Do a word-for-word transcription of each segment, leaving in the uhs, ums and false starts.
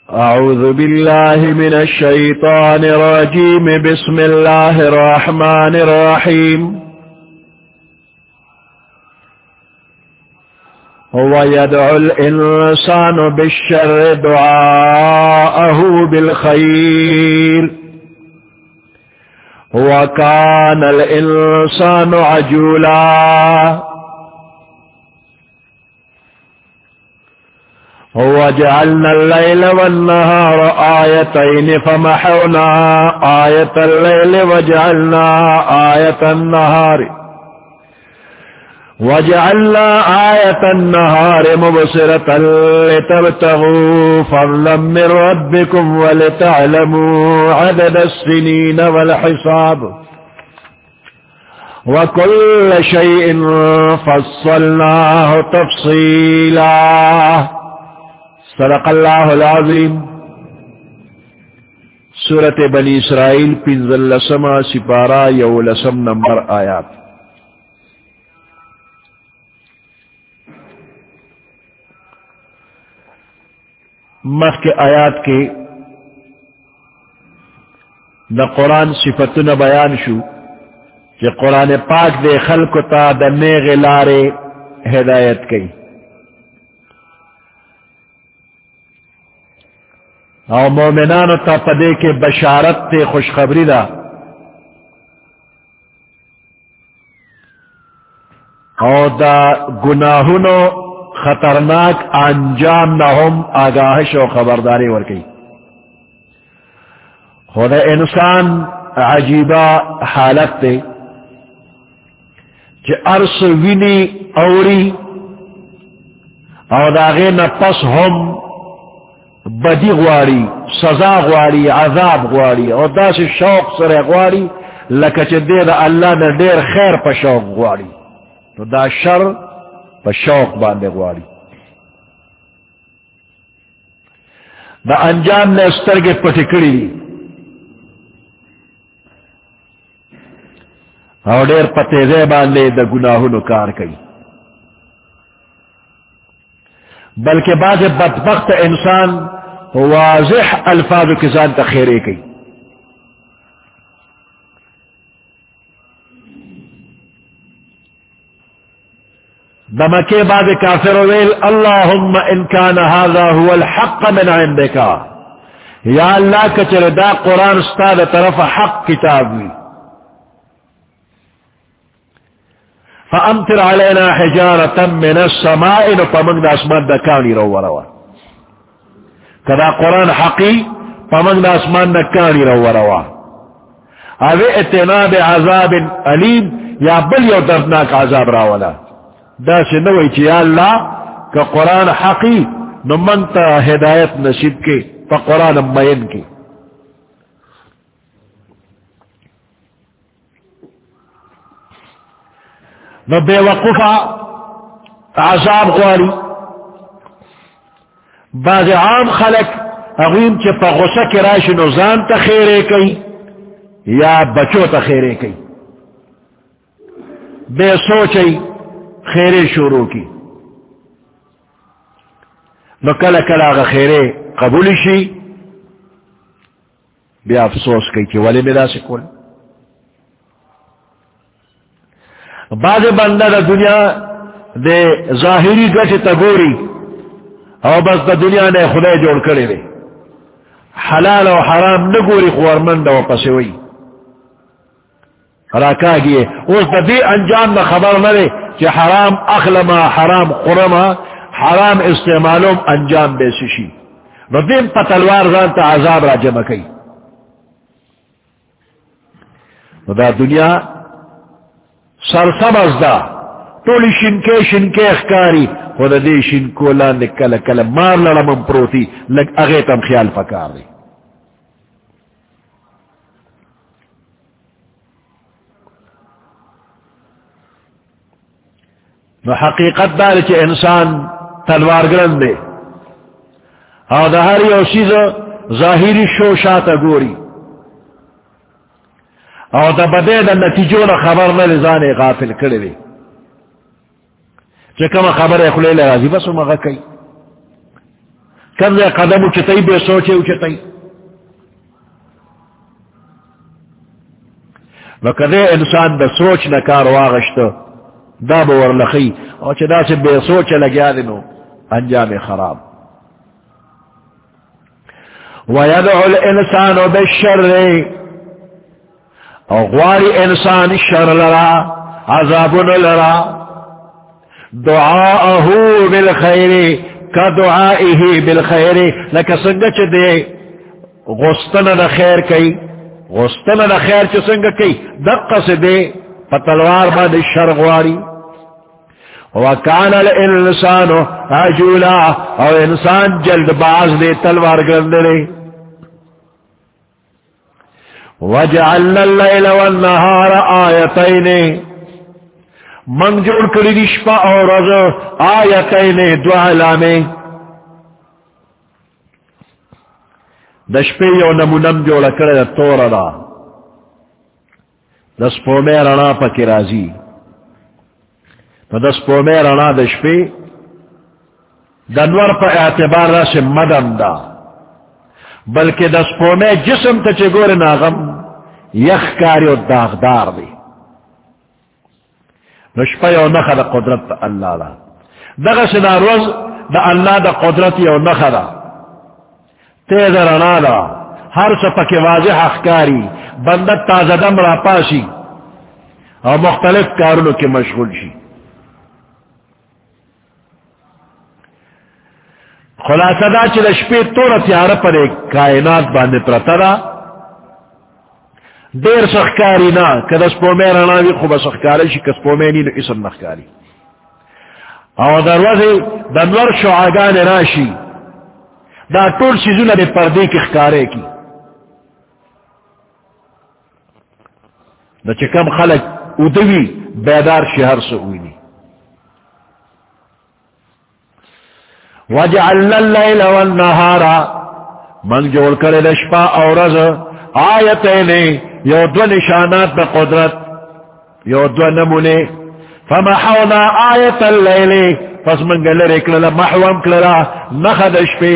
أعوذ بالله من الشيطان الرجيم. بسم الله الرحمن الرحيم. هو يدعو الإنسان بالشر دعاءه بالخير وكان الإنسان عجولا. وجعلنا الليل والنهار آيتين فمحونا آية الليل وجعلنا آية النهار وجعلنا آية النهار مبصرة لتبتغوا فضلا من ربكم ولتعلموا عدد السنين والحساب وكل شيء فصلناه تفصيلا. صدق اللہ العظیم. سورۃ بنی اسرائیل پنزل لسما سپارہ یو لسم نمبر آیات. مخ کے آیات کے دا قرآن صفتنا بیان شو کہ قرآن پاک دے خلق تا دا نیغ لارے ہدایت کی او مومنانو تا پدے کے بشارت تے خوشخبری دا او دا گناہنو خطرناک انجام نہ ہم آگاہش و خبرداری ورکی. خود انسان عجیبہ حالت تے کہ ارس وینی اوری او داغے نہ پس ہم بدی غواری سزا غواری عذاب غواری اور دا سے شوق سر غواری لکچ دے دا اللہ نے دیر خیر پا شوق غواری تو دا شر پا شوق باندے غواری. دا انجام نے استرگے پٹکڑی دی اور دیر پتے دے باندے دا گناہنو کار کئی. بلکہ بعض بدبخت انسان واضح الفاظ کے ساتھ تخیرے کی. دمکے بعد کافر ویل اللہم ان کان هذا هو الحق من عندک، یا اللہ کچر دا قرآن استاد طرف حق کتاب وی فامطر علینا حجارتا من السماء فمن دا اسمان دا کانی رو وروا. کدا قرآن حقی فمن دا اسمان دا کانی رو وروا. اوی اتنا بعذاب علیم یا بل یو دردناک عذاب راولا. دا سنوی چی یا اللہ کہ قرآن حقی نو منتا ہدایت نصیب کے پا قرآن مین کے. نو بے وقفا عذاب غواری. بعض عام خلق اغیم چی پا غصہ کی راشی نو زان تا خیرے کئی یا بچو تا خیرے کئی بے سوچی خیرے شروع کی. نو کل کل آغا خیرے قبول شی بے افسوس کئی چی ولی ملا سکول. بعض بندہ دا دنیا دے ظاہری گٹ تگوری او بس دا دنیا نے خدا جوڑ کرے دے حلال و حرام نگوری خورمند و پسوئی راکا گئے اس دا دی انجام دا خبر نہ دے کہ حرام اخلما حرام خورما حرام استعمالوم انجام بے سشی نو دیم پتلوار زانتا عذاب را جمع کئی. نو دا دنیا سرسبز دا تولی شنکے شنکے اخکاری خود دے شنکو لان کل کل مار لڑمم پروتی لگ اغیتم خیال پکار دی. نو حقیقت دار چے انسان تلوار گرن دے او دا ہر یو چیز ظاہری شوشاتا گوری او دا بدے دا نتیجو نا خبر نا لزانے غافل کردے دے چے کما خبر اخلے لرازی بس مغا کئی کم دے قدم اچتائی بے سوچے اچتائی. وکدے انسان دا سوچ نکار واغشتو دا بور لخی اور چدا سے بے سوچ لگیا دنو انجام خراب. وَيَدْعُ الْإِنسَانُ بِالشَّرِّ اور غواری انسان شر لرا عذاب لرا دعاءہو بالخیر کا دعائہی بالخیر لکا سنگا چھ دے غستن دا خیر کئی غستن دا خیر چھ سنگا کئی دقا سے دے پتلوار با دے شر غواری. وَكَانَ الْإِنسَانُ عَجُولًا اور انسان جلد باز دے تلوار گرندے. وَجَعَلْنَا اللَّيْلَ وَالنَّهَارَ آیتین منگ جوڑ کری دشپا اور رض آیتین دو علامے دشپے یو نمونم جوڑا کرے تور دا دس پومے رنا پکی رازی دس پومے رنا دشپے دنور پا اعتبار را سے مدم دا بلکہ دس پومے جسم تا چگور ناغم یخ کاری و داغدار دی نشپا یو نخا دا قدرت دا اللہ دا دغا سنا روز دا اللہ دا قدرت یو نخا دا تیز رنا دا ہر سپا کے واضح اخکاری بندت تازدم را پاسی اور مختلف کارونو کے مشغول شی. خلاصہ دا چل شپی تورا تیارا پر ایک کائنات باندے پرتا دا دیر سخکاری نا کدس پومے رناوی خوب سخکاری شی کس پومے نی نو اسم نخکاری او دروازی دنور شعاگان راشی دا طول سیزون دے پردے کی خکارے کی دا چکم خلق ادوی بیدار شہر سے ہوئی. وَجَعَلْنَا اللَّيْلَ وَالنَّهَارَ من جوڑ کرے دشپا اور رز آیتین یو دو نشانات دا قدرت یو دو نمونے. فمحونا آیت اللیل پس من گلر اکللا محوم کللا نخد شپے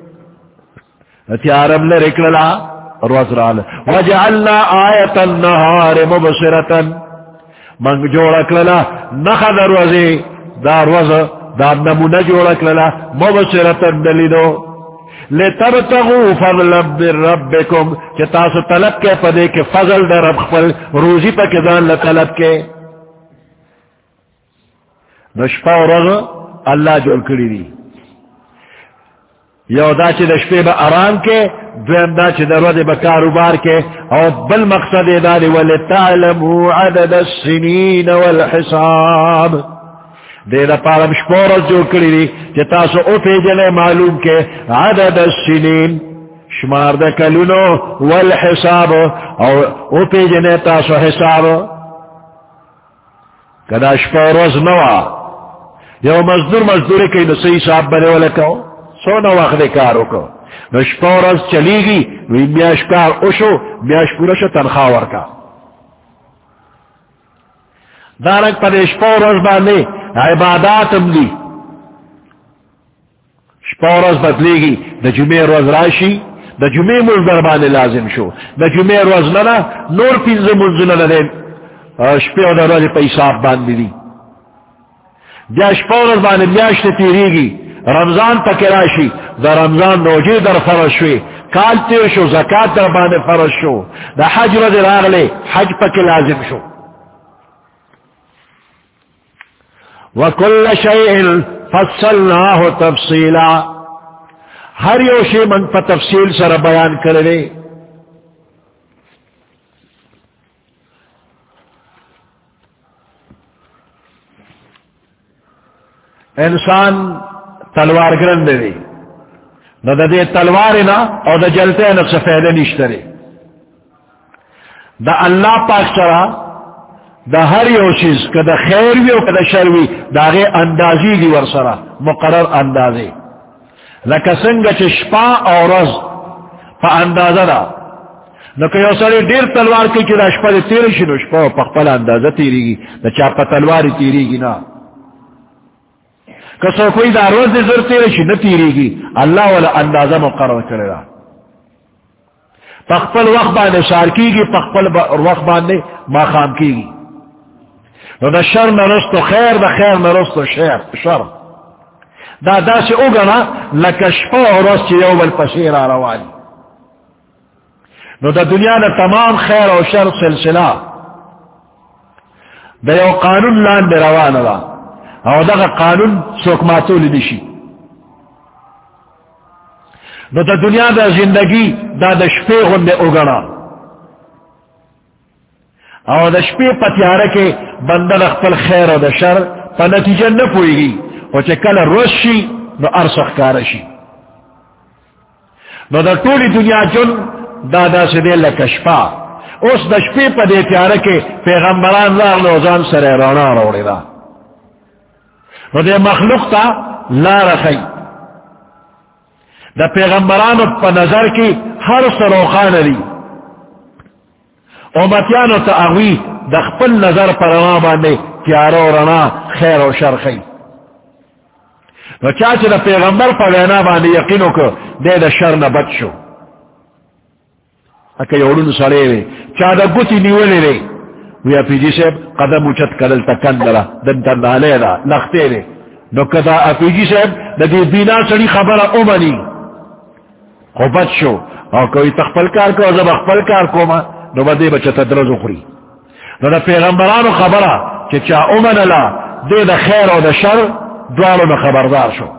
تیارم لر اکللا روز رال. وجعلنا آیت النهار مبصرتا من جوڑ اکللا نخد روزی دا روز دا نمونہ جوڑ اکللا مبصرتا دلیدو لتبتغوا فضلا من ربکم چتاسو طلب کے پدے کے فضل در رب خپل روزی پا کدان لطلب کے. نشپا و رضا اللہ جوڑ کری دی یو دا چی دشپے با آرام کے دویم دا چی در رضا با کاروبار کے اور بل مقصد دا دی وَلِتَعْلَمُوا عَدَدَ السِّنِينَ وَالْحِسَابِ دے دا پارم شپورت جو کری دی چی تاسو او پیجنے معلوم کے عدد السنین شمار دا کلونو والحساب اور او پیجنے تاسو حساب. کدا شپورت نوا یو مزدور مزدوری کئی نسی حساب بنے ولکو سونا وقت کارو کو نو شپورت چلی گی وی میاش کار اوشو میاش پورشو تنخواور کا دارک پر شپورت بانے عباداتم لی شپورز بدلے گی دا جمعہ روز راشی دا جمعہ مزدر بانے لازم شو دا جمعہ روز ننا نور پینز منزل ندے شپیو دا روز پیساب باندی دی بیا شپورز بانے میاشت تیری گی رمضان تک راشی دا رمضان روجی در فرش شوی کال تیر شو زکاة در بانے فرش شو دا حج روز راغلے حج پک لازم شو. وَكُلَّ شَيْءٍ فَصَّلْنَاهُ تَفْصِيلًا ہر یو شے من پا تفصیل سر بیان کرے. انسان تلوار گرند دے نہ دا دے تلوار نا اور دا جلتے نا سفید نشترے دا اللہ پاک سرا دا ہر یو چیز کدا خیر وی او کدا شر وی دا غی اندازی دی ورسرا مقرر اندازی لکا سنگا چی شپا اور رز پا اندازہ دا نکا یو ساری دیر تلوار کی چی دا شپا دی تیری شنو شپا پا خپل اندازہ تیری گی دا چا پا تلواری تیری گی نا کسو کوئی دا روز دے زر تیرے شی نتیری گی اللہ والا اندازہ مقرر کرے گا پخپل وقت باندے سار کی گی پخپل وقت باندے ماخام کی گی نو دا شر نرستو خیر دا خیر نرستو شر شر دا دا سے اگنا لکشپا اور رست یو بل پسیر آروانی نو دا دنیا دا تمام خیر و شر سلسلہ دا یو قانون لان دے روان دا او دا قانون سوکماتو لنشی نو دا دنیا دا زندگی دا دا شپے غندے اگنا او دا شپے پتیارہ کے بندہ دا خپل خیر و دا شر پا نتیجہ نپوئی گی او چے کل روز شی نو ارسخ کارشی نو دا طولی دنیا جن دا دا سدے لکشپا اس دا شپے پا دے تیارہ کے پیغمبران راغ نوزان سر رونا روڑی دا نو دے مخلوق تا لا رخی دا پیغمبرانو پا نظر کی ہر سروخان لی امتیانو تا اغوی دا خپل نظر پر رنا باندے تیارو رنا خیر و شر خی نو چاچے دا پیغمبر پا وینا باندے یقینو کو دے دا شر نبت شو اکا یوڑن سڑے وے چا دا گتی نیولے وے ویا پی جی صاحب قدم اچت کرل تکن دلا دن تندالے دا لختے وے نو کدا اپی جی صاحب دا دی بینا سڑی خبر امنی خوبت شو او کوئی تخپل کار کو زب اخپل کار کو ما نو بدے بچتا درز اخری نو دا پیغمبرانو خبرہ چی چا امن اللہ دے دا خیر و دا شر دوارو نا خبردار شو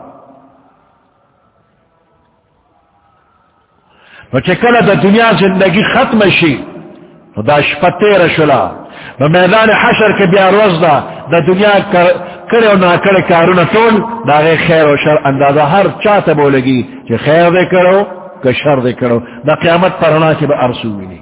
نو چی کل دا دنیا زندگی ختم شی نو دا شپتیر شلا نو میدان حشر کے بیار روز دا دا دنیا کرے و نا کرے کارونا تول دا غیر خیر و شر اندازہ ہر چاہتا بولگی چی خیر دے کرو کہ شر دے کرو دا قیامت پرنا کے با ارسوی نہیں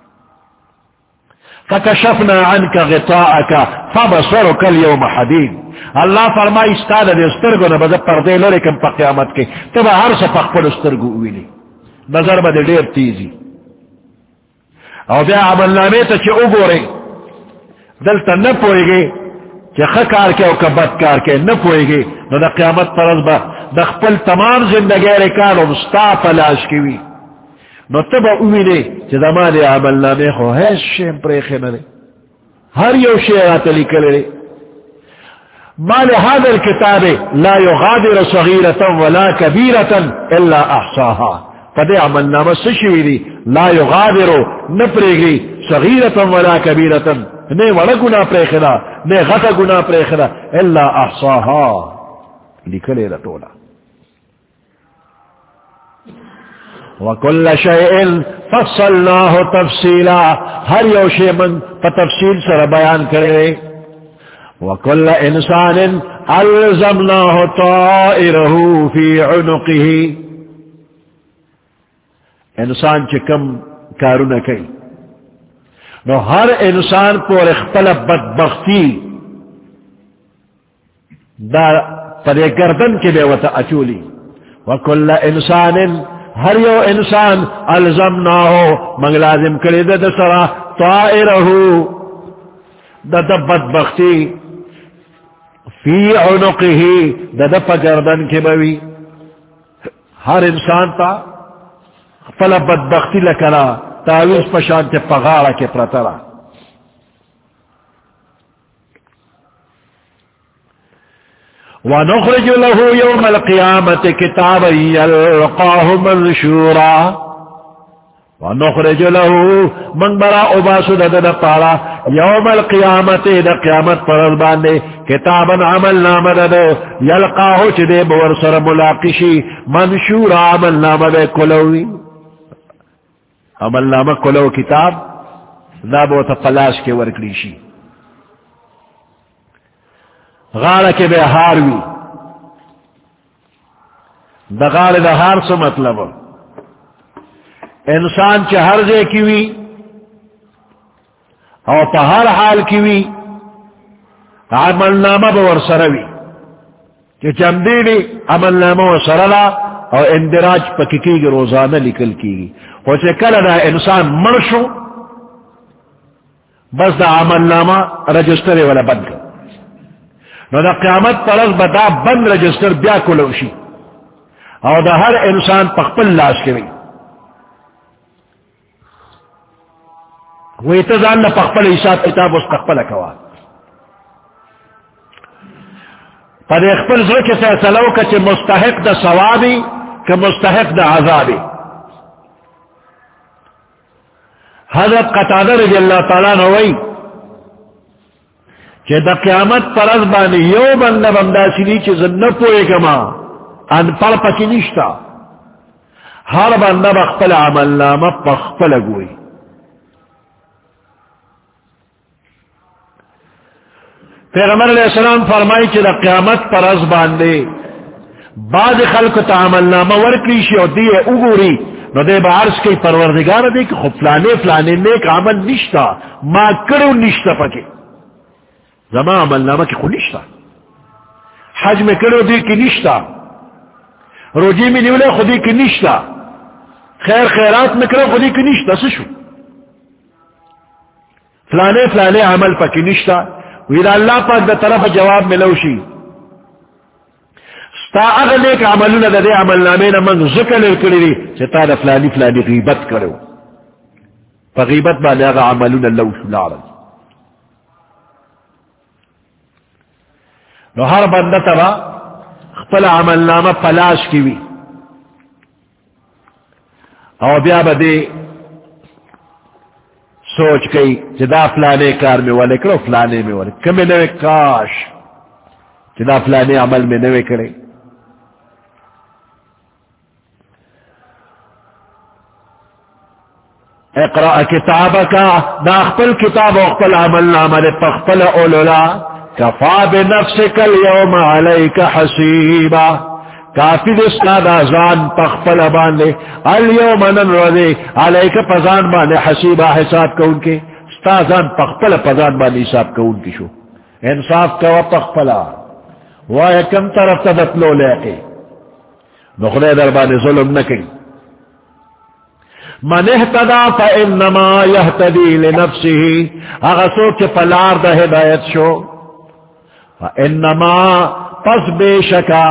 فکشفنا عنک غطاءکا فبصرک اليوم حدید اللہ فرمائی استاد دے استرگو نبدا پردے لرکم پا قیامت کے تبا ہر سا پخپل استرگو اویلی نظر با دے دیر تیزی او بیا عمل نامے تا چی اگو رے دلتا نپوئے گے چی خکار کے او کبت کار کے نپوئے گے نو دا قیامت پرز با دا خپل تمام زندگی رکانو مستا پلاش کیوی نو تبا اوی دے چی دا ما دے عمل نامے خو حیث شیم پریخے ندے ہر یو شیعات لکلے دے ما لہذا الكتاب لا يغادر صغیرتا ولا کبیرتا الا احصاها فدے عمل نامہ سشوی دی لا يغادر نپریگی صغیرتا ولا کبیرتا نے وڑا گناہ پریخنا نے غطا گناہ پریخنا الا احصاها لکلے دا تولا وَكُلَّ شَيْءٍ فَصَّلْنَاهُ تَفْصِيلًا ہر یو شے من تفصیل سر بیان کرے وَكُلَّ إِنسَانٍ أَلْزَمْنَاهُ طَائِرَهُ فِي عُنُقِهِ انسان چکم کارونه کئی نو ہر انسان پر اختل بدبختی دا پر گردن کے بے وتا اچولی وَكُلَّ إِنسَانٍ ہر یو انسان الزمناہو منگ لازم کرے دا دا سرا طائرہو دا دا بدبختی فی عنقہی دا دا پا گردن کے بوی ہر انسان تا فلا بدبختی لکلا تاویز پشانت پغاڑا کے پرترا وَنُخْرِجُ لَهُ يَوْمَ الْقِيَامَةِ كِتَابًا يَلْقَاهُ مَنْشُورًا وَنُخْرِجُ لَهُ من برا اباسو دا دا پارا يَوْمَ الْقِيَامَةِ دا قیامت پر الباندے کتابا عمل نام دا دا يَلْقَاهُ چدے بورسر ملاقشی منشورا عمل نام دا کلوی عمل نام کلو کتاب دا بوتا پلاش کے ورکلیشی غاڑا کے بے ہاروی دا غاڑ دا ہار سے مطلب انسان چے ہر دے کیوی اور پا ہر حال کیوی عمل نامہ بور سروی کہ چمدی بھی عمل نامہ و سرلا اور اندراج پکی گی روزانہ لکل کی گی وہ چے کل دا انسان مرشو بس دا عمل نامہ رجسٹر والا بند کر نو دا قیامت پرز بدا بند رجسٹر بیا کلوشی او دا ہر انسان پخپل لاش کے وہ اتزان نا پخپل حساب کتاب اس پخپل کوا پر اخپل ذر کے فیصلو کا چھ مستحق دا ثوابی کہ مستحق دا عذابی. حضرت قتادہ رضی اللہ تعالیٰ نوئی کہ دا قیامت پر از بانی یو بندہ بندہ سنی چیز نپوئے کما ان پر پکی نشتا ہر بندہ بخپل عمل نامہ پخپل گوئی. پیغمبر علیہ السلام فرمائی کہ دا قیامت پر از باندے بعض خلق تا عمل نامہ ورکلیشی اور دیئے اگوری نو دے با عرض کی پروردگار دے کہ خب فلانے فلانے نیک عمل نشتا ما کرو نشتا پکے زمان عمل نامہ کی خود نشتا حج میں کرو دی کی نشتا روجی میں نیولے خودی کی نشتا خیر خیرات میں کرو خودی کی نشتا سشو فلانے فلانے عمل پکی نشتا ویدہ اللہ پاک دا طرف جواب ملوشی ستا اگر نیک عملون دا دے عمل نامین من ذکر لرکلی دی ستا دا فلانی فلانی غیبت کرو پا غیبت با لیاغا عملون اللوشو لعرض. نو ہر بندہ تبا خپل عمل نامہ پلاش کیوی او بیا با دے سوچ کئی جدا فلانے کار میں والے کرو فلانے میں والے کمی نوے کاش جدا فلانے عمل میں نوے کرے. اقرأ کتابک دا اخپل کتاب و اخپل عمل نامہ دے پخپل اولولا کفا بنفسک اليوم علیک حسیبا کافی دستا دا زان پخپل باندے اليوم ننرده علیک پزان باندے حسیبا حساب کون کے ستا زان پخپل پزان باندے حساب کون کی شو انصاف کوا پخپلا وایا کم طرف تدتلو لیقی نخلے در باندے ظلم نکی. من احتدا فانما یحتدی لنفسه اغسو کے پلار دا ہدایت شو فانما پس بے شکا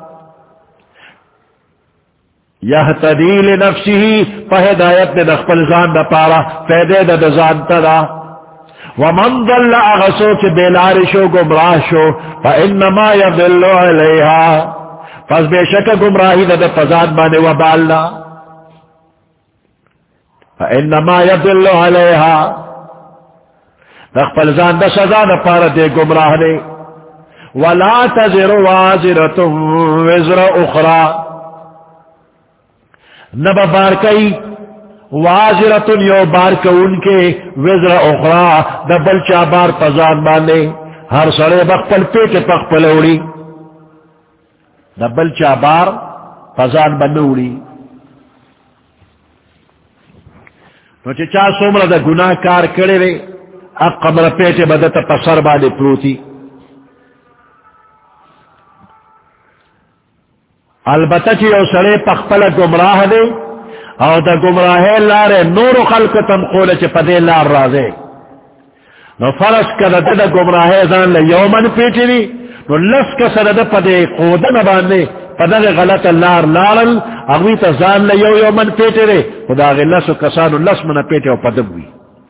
یحتدی لنفسه فہدایت نے دخپل زان دا پارا فیدے دا دا زان تدا ومن ضل اغسو کے بیلار شو گمراہ شو فانما یضل علیہا پس بے شکا گمراہی دا دا پزان بانے وبالنا فإنما يدل عليها دخل زان دا سزا دا پار دے گمراہ دے ولا تزر وازرة وزر اخرى نبا بار کئی وازرة یو بار کون کے وزر اخرى دا بلچا بار پزان بانے ہر سڑے بخپل پیٹ پخپل اوڑی دا بلچا بار پزان بنوڑی. نو چی چا سومر دا گناہ کار کرے رے اب قمر پیٹے بدتا پسر بانے پروتی. البتہ چی او سڑے پخپل گمراہ دے او دا گمراہ لارے نور خلق تم قول چی پدے لار رازے نو فرس کا دا دا گمراہ زان لے یومن پیٹے لی نو لس کا سر دا پدے قودن بانے پدر غلط لار لارل اگوی تا زان لے یو یو من پیٹے رے خدا غی لس و کسانو لس من پیٹے و پدبوی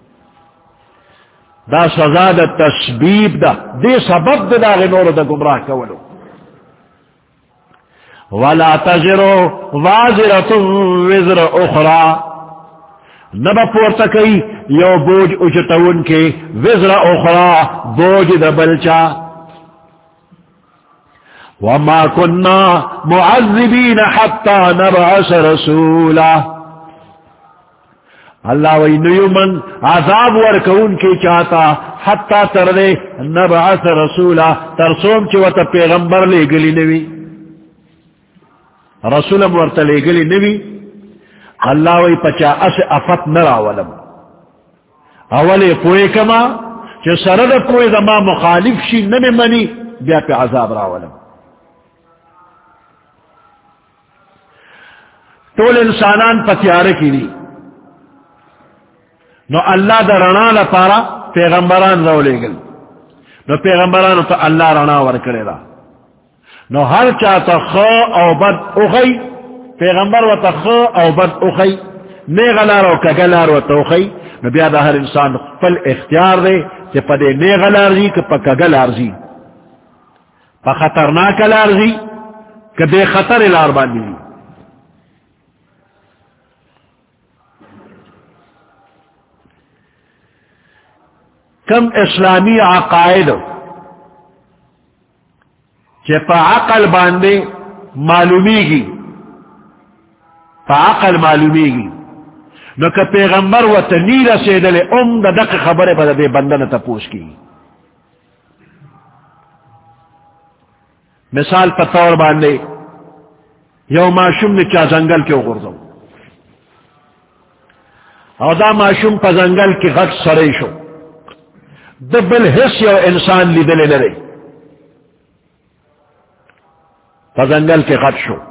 دا سزا دا تسبیب دا دے سبب دا دا غی نور دا گمراہ کولو. ولا تزرو وازرة وزر اخرى نبا پورتا کئی یو بوج اجتون کے وزر اخرى بوج دا بلچا وما كنا معذبين حتى نبعث رسولا اللہ وی نیومن عذاب ورکون کی چاہتا حتی تردے نبعث رسولا ترسوم چوتا پیغمبر لے گلی نوی رسولم ورطا لے گلی نوی اللہ وی پچا اس افت نراولم اولی پوئے کما چو سرد پوئے دما مخالف شی نمی منی بیا پی عذاب راولم. طول انسانان پتیارے کی دی نو اللہ دا رنا لپارا پیغمبران رو لے گل نو پیغمبرانو تا اللہ رنا ورکڑے دا نو ہر چاہتا خو او بد اخی پیغمبر و تا خو او بد اخی نیغلار و کگلار و تا اخی نو بیا دا ہر انسان فل اختیار دے کہ پا دے نیغلار زی کہ پا کگلار زی پا خطرناک لار زی کہ بے خطر لار باندی زی کم اسلامی عقائد کہ پا عقل باندے معلومی گی پا عقل معلومی گی نو کہ پیغمبر و تنیر سیدل ام دا دق خبر پا دے بندن تپوس کی مثال پا طور باندے یو معشوم نے چا زنگل کے اغرزو او دا معشوم پا زنگل کی غٹ سرے شو دبل حس یو انسان لی دلے لرے پا زنگل کے غٹ شو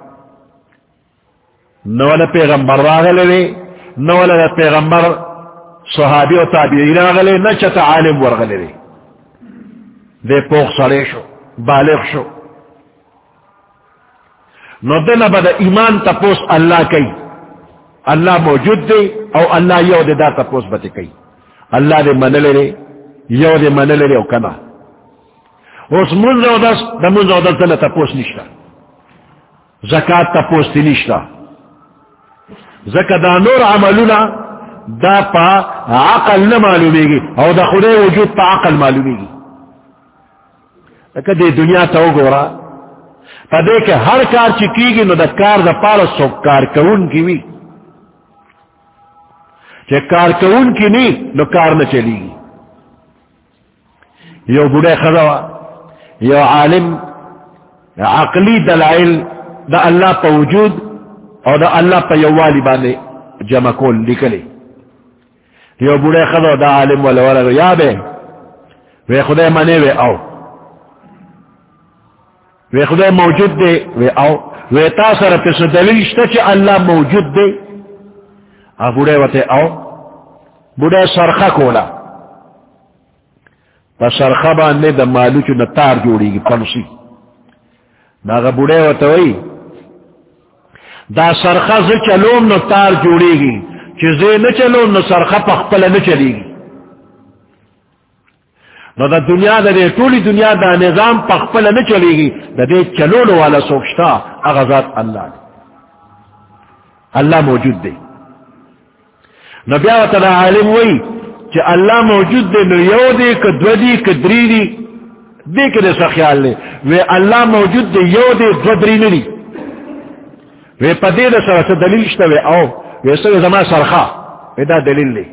نوال پیغمبر راغلے لے نوال پیغمبر صحابی و تابعین راغلے نچتا عالم ورغلے لے دے پوخ سرے شو بالغ شو نو دن بدا ایمان تپوس اللہ کئی اللہ موجود دے او اللہ یو دے دا تپوس بتے کئی اللہ دے من لے رے یو دے من لے رے او کنا اس منز او دس دا منز او دس دن تپوس نشتا زکاة تپوس تی نشتا زکا دا نور عملونا دا پا عقل نمعلومے گی او دا خدای وجود پا عقل معلومے گی لکہ دے دنیا تاو گورا پا دے کہ ہر کار چکی گی نو دا کار دا پارا سو کار کون کی وی چہ کار کون کی نی نو کار نہ چلی گی یو بڑے خضوا یو عالم عقلی دلائل دا اللہ پا وجود اور دا اللہ پا یوالی بانے جمع کول لکلے یو بڑے خضوا دا عالم والا والا یا بے وے خدای منے وے آو وے خدای موجود دے وے آو وے تاثر پس دلیل شتا چی اللہ موجود دے آ بڑے وتے آو بڑے سرخہ کولا پا سرخہ باندے دا مالو چو نتار جوڑی گی پنسی ناغا بڑے وتے وئی دا سرخہ سے چلوم نتار جوڑی گی چیزے نہ چلوم نو سرخہ پخپل نہ چلی گی نو دا دنیا دا دے طولی دنیا دا نظام پخپل نہ چلے گی دا دے چلولو والا سوکشتا اغزات اللہ دے اللہ موجود دے نو بیا تعالی عالم وئی کہ اللہ موجود دے نو یو دے کہ دو دی کہ دری دی دے کہ دے سا خیال لے وے اللہ موجود دے یو دے دو دری نی وے پا دے دا سر دلیل شتا وے او وے سر زمان سرخا وے دا دلیل لے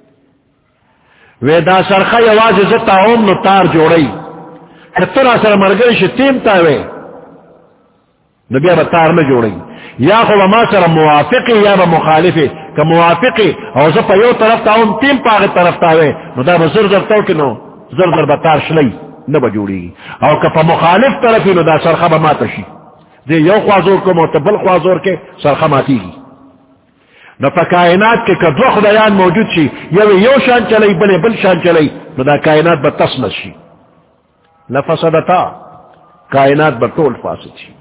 وے دا سرخہ یواز زتا اوم نو تار جوڑی اتنا سر مرگرش تیم تاوے نبی اب تار نہ جوڑی یا خو ما سر موافقی یا با مخالفی کہ موافقی او زپا یو طرف تا اوم تیم پاغی طرف تاوے نو دا با زر زر تاو کنو زر زر با تار شلی نبا جوڑی او کہ پا مخالف طرفی نو دا سرخہ با ماتا شی دے یو خوازور کو موتبل خوازور کے سرخہ ماتی گی نو پا کائنات کے کدو خدایان موجود شی یو یو شان چلی بلے بل شان چلی نو دا کائنات با تسمس شی لفسدتا کائنات با طول فاسد شی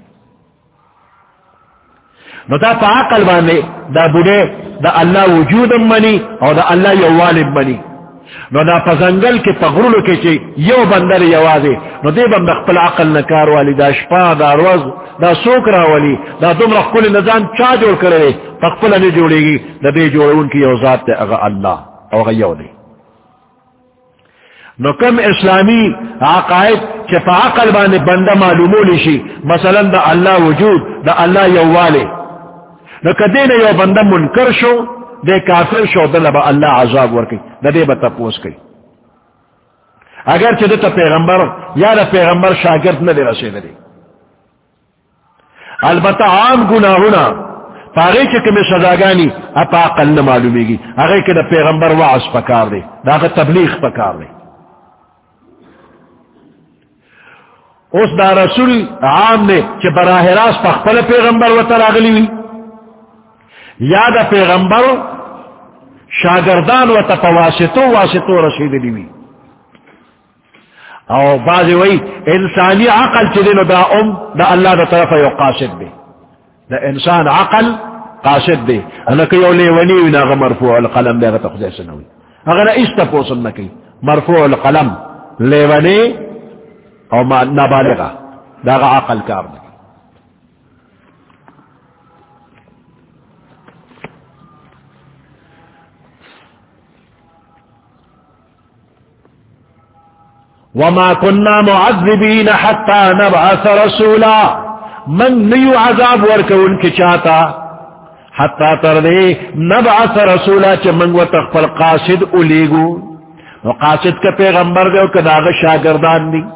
نو دا پا عقل بانے دا بڑے دا اللہ وجودم منی اور دا اللہ یو والد منی نو دا پا زنگل کے پا غرولو کے چی یو بندر یوازے نو دے بم دا خپل عقل نکار والی دا شپا دا روز دا سوک راولی دا دم رخ کل نظام چا جوڑ کرے پا خپل نہیں جوڑے گی دا دے جوڑون کی یو ذات دے اغا اللہ او اغا یو دے نو کم اسلامی عقائد چی پا عقل بانے بندہ معلومو لیشی مثلا دا اللہ وجود دا اللہ یو والے نو کدے نا یو بندہ منکر شو دے کافر شو دل با اللہ عذاب ورکی دا دے با تپوس کی اگر چی دتا پیغمبر یا دا پیغمبر شاگرد نہ دے رسے دے البتہ عام گناہونا پاگئی چی کمی سزاگانی اپا عقل نہ معلومی گی اگر کہ دا پیغمبر وعظ پکار دے دا اگر تبلیغ پکار دے اس دا رسول عام نے چی براہ راست پخپل پیغمبر و تراغلی ہوئی یا دا پیغمبر شاگردان و تپواسطو واسطو رسید لیوی او بعضی وی انسانی عقل چلینو دا ام دا اللہ دا طرف یو قاصد دے دا انسان عقل قاصد دے انکہ یو لیونی وینا اغا مرفوع القلم دے اغا تخزی سنوی اگر ایستا پوسن نکی مرفوع القلم لیونی او نابالغا دا اغا عقل کار نکی. وما كنا معذبين حتى نبعث رسولا من نیو عذاب ورکون کی چاہتا حتی تردے نبعث رسولا چا من و تخفل قاصد الیگو و قاصد کا پیغمبر دے و کداغ شاگردان دی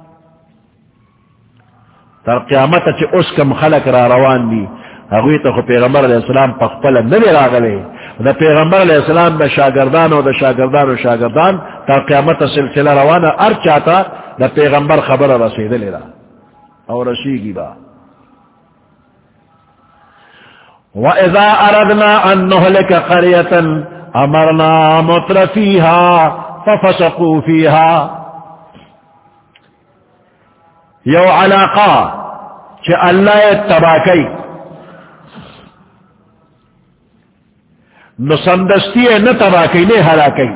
تر قیامت چا اس کم خلق را روان دی اگوی تا خو پیغمبر علیہ السلام پخپل نبی راغلے دا پیغمبر علیہ السلام دا شاگردان و دا شاگردان و شاگردان تا قیامت سلسلہ روانا ار چاہتا دا پیغمبر خبر رسید لینا اور رسیگی با. وَإِذَا أَرَدْنَا أَن نُهْلِكَ قَرْيَةً أَمَرْنَا مُتْرَفِيهَا فَفَسَقُوا فِيهَا. یو علاقہ چھ اللہ تباکی نسندستی نہ تباکی نے ہلاکی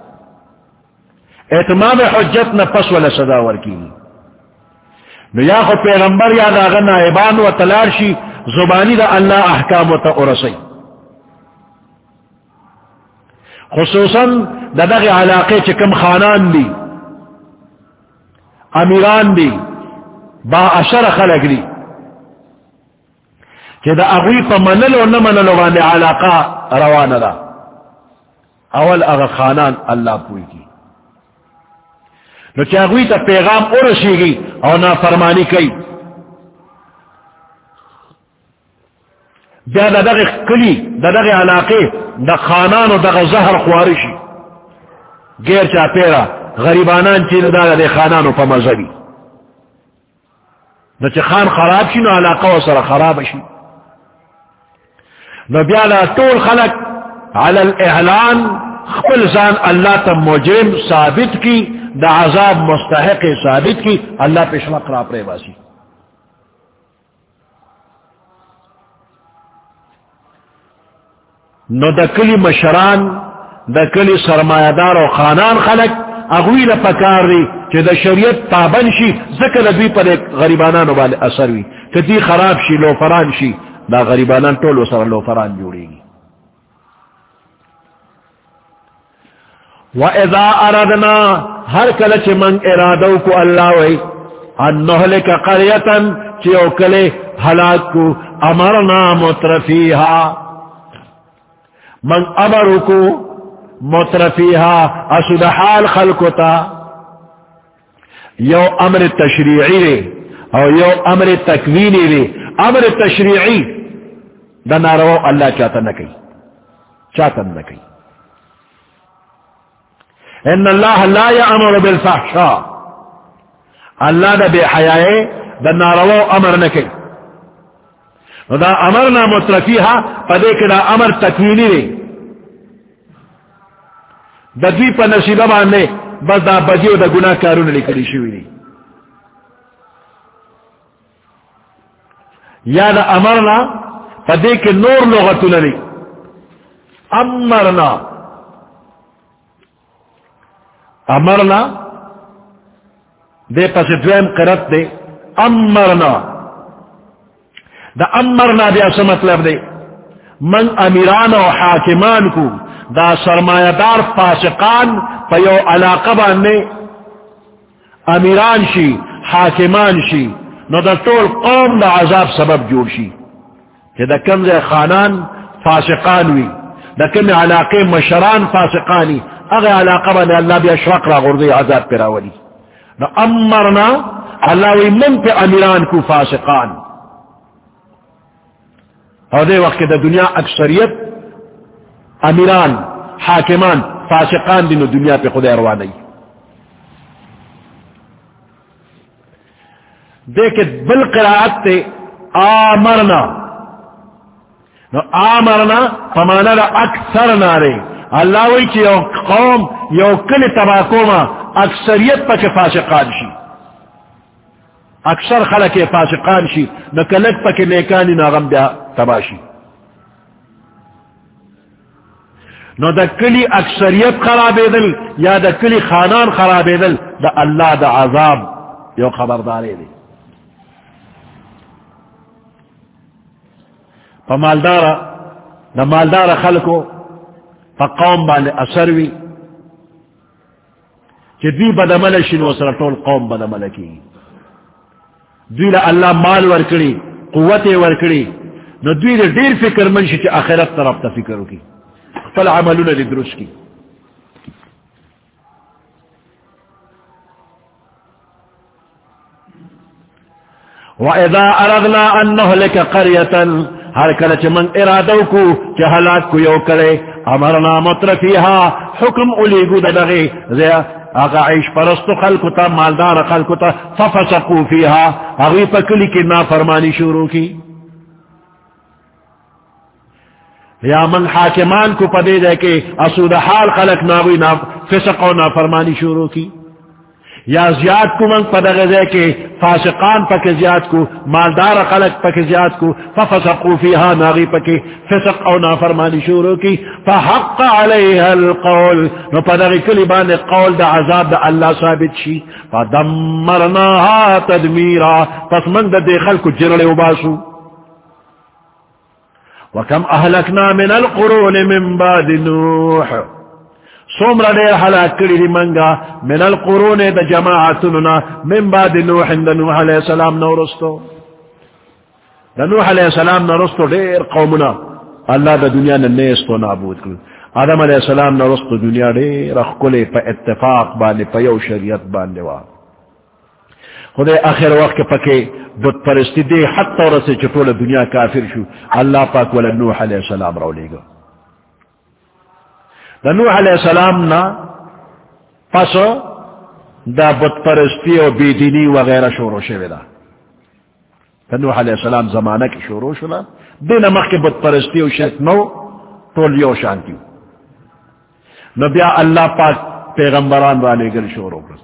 اتمام حجت نہ پس ولا صدا ورکی نو یا خو پیغمبر یا دا نائبان و تلارشی زبانی دا اللہ احکام و تا ارسی خصوصاً دا دا علاقے چکم خانان دی امیران دی با اشر خلق دی کہ دا اغوی پا منلو نمنلو باندے علاقہ روان دا اول اغا خانان اللہ پوئی کی نو چا اغوی تا پیغام ارسی گی او نا فرمانی کئی بیا دا دغی کلی دا دغی علاقے دا خانان و دا زہر خوارشی گیر چا پیرا غریبانان چین دا دا خانانو پا مذہبی نو چا خان خراب شی نو علاقہ و سر خراب شی نو بیا لا طول خلق علی الاعلان خپل زان اللہ تا مجرم ثابت کی دا عذاب مستحق ثابت کی اللہ پیشوق را پرے باسی نو دا کلی مشران دا کلی سرمایہ دار و خانان خلق اغوی لپکار دی چی دا شریعت پابند شی ذکر دوی پر ایک غریبانانو والے اثر وی کہ دی خراب شی لوفران شی دا غریبانان طول و سر لوفران جوڑی گی. وَإِذَا أَرَدْنَا ہر کلچ من ارادو کو اللہ وی ان نہلک قریتن چی او کلے حلاک کو امرنا مترفیہا من امرو کو مترفیہا اسود حال خلقتا یو امر تشریعی رے او یو امر تکوینی رے. امر تشریعی دا نارو اللہ چاہتا نکی چاہتا نکی ان اللہ لا یامر بالفحشاء اللہ دا بے حیائے دا نارو امر نکی دا امرنا مترفیہا پدے کہ دا امر تکوینی رے دا دوی پا نصیبہ باندے بس دا بدیو دا گناہ کارون لکلی شوی دی یا دا امرنا پدے کہ نور لغتو للی امرنا امرنا دے پس دویم قرط دے امرنا دا امرنا دے اسا مطلب دے من امیران و حاکمان کو دا سرمایہ دار فاسقان پیو علاقہ باندے امیران شی حاکمان شی نو دا طول قوم دا عذاب سبب جوڑ شی کہ دا کم دے خانان فاسقان وی دا کم علاقے مشران فاسقانی اگر علاقہ باندے اللہ بیا شرق را غردے عذاب پر آولی نو امرنا اللہ وی من پہ امیران کو فاسقان اور دے وقت دا دنیا اکثریت امیران حاکمان فاسقان دینو دنیا پہ خدا روانی دیکھ بالقراءت تے آمرنا نو آمرنا فمانا دا اکثر نارے اللہ وی چی یو قوم یو کل تباکو ما اکثریت پک فاسقان شی اکثر خلق فاسقان شی نہ کلک پک نیکانی ناغم بیا تباشی نو دا کلی اکثریت خرابے دل یا دا کلی خانان خرابے دل دا اللہ دا عذاب یو خبردارے دے پا مالدارا دا مالدارا خلقو پا قوم بانے اثر وی کہ دوی بدمل شنو سر طول قوم بدمل کی دوی لا اللہ مال ورکڑی قوت ورکڑی نو دوی دا دیر فکر منشی چی آخرت طرف تا فکرو کی فل عملون دی درست کی وَإِذَا أَرَدْنَا أَن نُهْلِكَ قَرْيَةً ہر کلچ من ارادو کو چہ ہلاک کو یو کرے امرنا مترفیہا حکم الیگو ددغی زیا آقا عیش پرست خلقو تا مالدار خلقو تا ففسقو فیہا اغوی پکلی کی نافرمانی شروع کی یا من حاکمان کو پدے دے کے اسود حال خلق ناوی نا فسق و نافرمانی شروع کی یا زیاد کو من پدے دے کے فاسقان پک زیاد کو مالدار خلق پک زیاد کو ففسقو فیہا ناغی پک فسق و نافرمانی شروع کی فحق علیہا القول نو پدے کلی بان قول دا عذاب دا اللہ ثابت شی فدمرناها تدمیرا پس من دا دے خلق جرڑے وباسو وَكَمْ أَهْلَكْنَا مِنَ الْقُرُونِ مِنْ بَعْدِ نُوحٍ سومرا دیر حلاک کری دی منگا من القرون دا جماعتنا من بعد نوح دا نوح علیہ السلام نورستو دا نوح علیہ السلام نورستو دیر قومنا اللہ دا دنیا نیستو نابود کر آدم علیہ السلام نورستو دنیا دیر اخکلے پا اتفاق باندے پا یو شریعت باندے وا خودے آخر وقت پکے بت پرستی دے حد طور سے چطول دنیا کافر شو اللہ پاک والا نوح علیہ السلام رو لے گا دا نوح علیہ السلام نا پس دا بت پرستی و بیدینی وغیرہ شروع شوی دا دا نوح علیہ السلام زمانہ کی شروع شوی دین مخ کے بت پرستی و شرک نو طول یو شانتیو نو بیا اللہ پاک پیغمبران والے گل شروع کر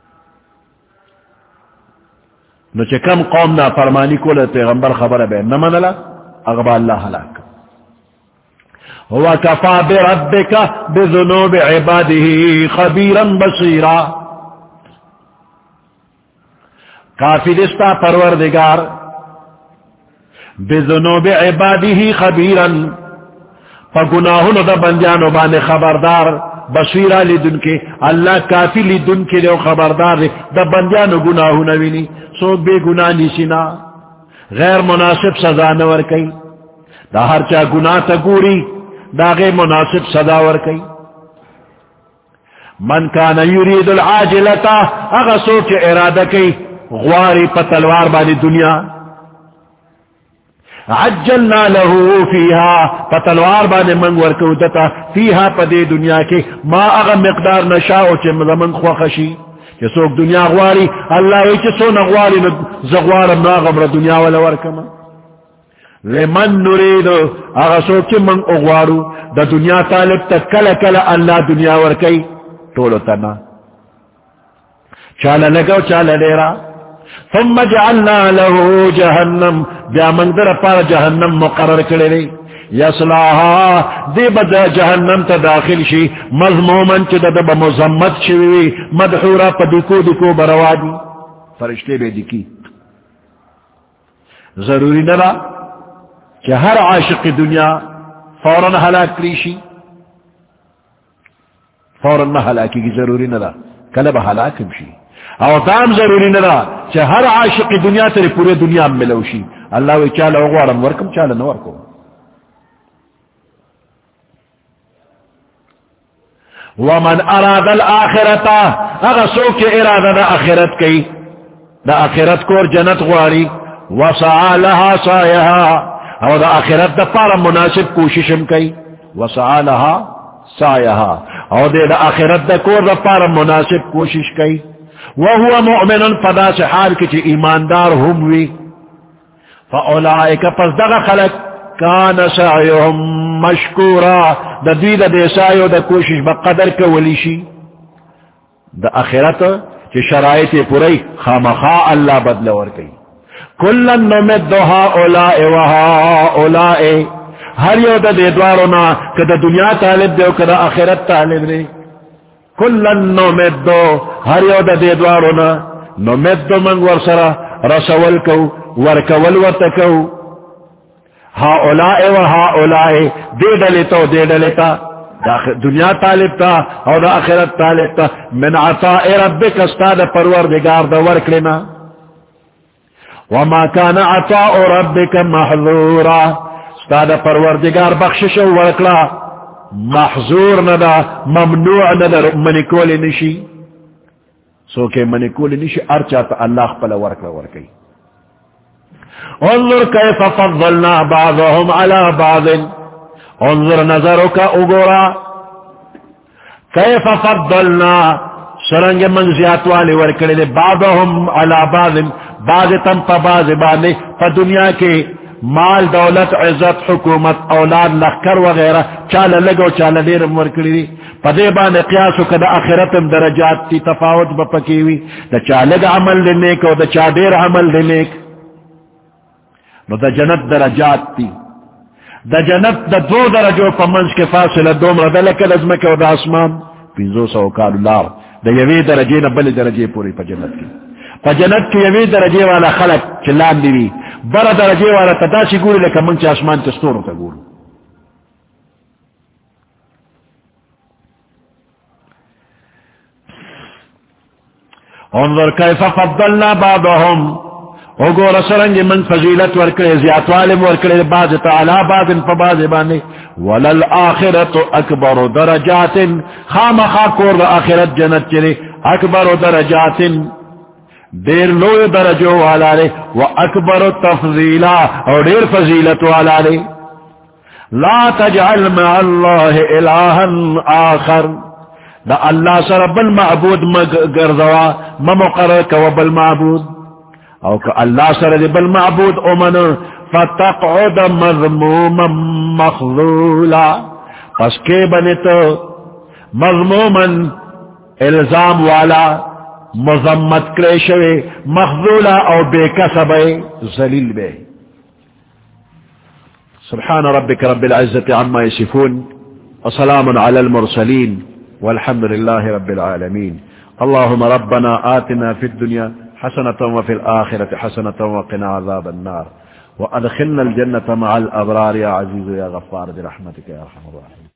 نو چه کم قوم نا فرمانی کول پیغمبر خبر بے نمنلا اغبا اللہ حلاک وَكَفَى بِرَبِّكَ بِذُنُوبِ عِبَادِهِ خَبِيرًا بَصِيرًا کافی دستا پروردگار بِذُنُوبِ عِبَادِهِ خَبِيرًا فَگُناہن دا بندیانو بانے خبردار بصیرہ لدن کے اللہ کافی لدن کے لئے خبردار دے دا بندیانو گناہو نوینی سوک بے گناہ نیسینا غیر مناسب سزا نور کئی دا ہر چا گناہ تا گوری دا غیر مناسب سزا ور کئی من کانا یرید العاجلتا اگا سوک ارادہ کئی غواری پا تلوار بانی دنیا عجلنا له فیہا پا تلوار بانے منگ ورکو دتا فیہا پا دے دنیا کے ما اگا مقدار نشاؤ چے من خوخشی کہ سوک دنیا غواری اللہ وی چے سو نغواری زغوارم ناغم را دنیا والا ورکما لمن نرید اگا سوک چے من اغوارو دا دنیا طالب تا کل کل اللہ دنیا ورکی طولو تنا چالا لگو چالا لیرا ثم جعلنا له جہنم بیا من در پار جہنم مقرر کرے لی یصلاها دی بدا جہنم تا داخل شی مضمومن چی دا با مزمت شوی مدحورا پا دکو دکو بروادی فرشتے بے دکی ضروری نرا کہ ہر عاشق دنیا فوراً ہلاک کریشی فوراً نہ ہلاکی کی ضروری نرا کلب ہلاکم شی او دام ضروری نرا کہ ہر عاشق دنیا تیرے پورے دنیا ملوشی اللہ وی چالا اغوارم ورکم چالا نورکم ومن اراد الاخرتا اگا سوک ارادہ دا آخرت کی دا آخرت کور جنت غواری وسعا لها سایہا او دا آخرت دا پارا مناسب کوششم کی وسعا لها سایہا او دے دا آخرت دا کور دا پارا مناسب کوشش کی وہو مؤمن فدا سے حال کی ایماندار ہم وی فاولائک پس دغا خلق کان سعیهم مشکورا دا دی دا دے سایو دا کوشش با قدر کولیشی دا آخرت چی شرائط پوری خامخا اللہ بدل ورکی کلن نمد ہؤلاء وہؤلاء ہر یو دا دے دوارونا کدا دنیا طالب دے و کدا آخرت طالب دے کلن نمد ہر یو دا دے دوارونا نمد منگ ورسرا رسول کو ورکول ورتکو ہؤلاء وہؤلاء دے ڈلیتا دے ڈلیتا دنیا طالب تا اور دا آخرت طالب تا من عطاء ربک استاد پروردگار دا ورکلنا وما كان عطاء ربك محظورا استاد پروردگار بخشش ورکلا محظور ندا ممنوع ندا منکول نشی سو کہ منکول نشی ارچا تا اللہ پلا ورکلا ورکی انظر کیف فضلنا بعضهم على بعض انظر نظروں کا اگورا کیف فضلنا سرنگ من زیات والے ورکڑے دے بعضهم على بعض بعض تم پا بعض بانے پا دنیا کے مال دولت عزت حکومت اولاد لخکر وغیرہ چالا لگو چالا دیرم ورکڑی دی پا دے بانے قیاسو کدا آخرتم درجات تی تفاوت بپکیوی دا چالگ عمل دے نیک و دا چا دیر عمل دے نیک نو دا جنت درجات تی دا جنت دا دو درجو پا منز کے فاصلہ دوم ردا لکل ازمک و دا اسمان پینزو سو کالو لار دا یوی درجے نبل درجے پوری پا جنت کی پا جنت کی یوی درجے والا خلق چلان دیوی برا درجے والا تتاسی گوری لکا منچ آسمان تستورو تا گورو انظر کیف فضلنا بعضهم وگو رسرنگ من فضیلت ورکڑے زیادوالم ورکڑے باز تعالی بازن پا باز بانے وللآخرت اکبر درجات خام خاکور آخرت جنت چلے اکبر درجات دیر لو درجو والا لے و اکبر تفضیلا اور دیر فضیلت والا لے لا تجعل مع اللہ الہا آخر دا اللہ سر بالمعبود مگرزوا ممقرر کو بالمعبود او کہ اللہ سر بالمعبود امن فتقعد مذموما مخذولا پس کے بنت مذموما الزام والا مذمت کریشوے مخذولا او بے کسبے ذلیل بے سبحان ربك رب العزة عما يصفون وسلام على المرسلين والحمد لله رب العالمين اللهم ربنا آتنا في الدنيا حسنة وفي الآخرة حسنة وقنا عذاب النار وأدخلنا الجنة مع الأبرار يا عزيز يا غفار برحمتك يا أرحم الراحمين.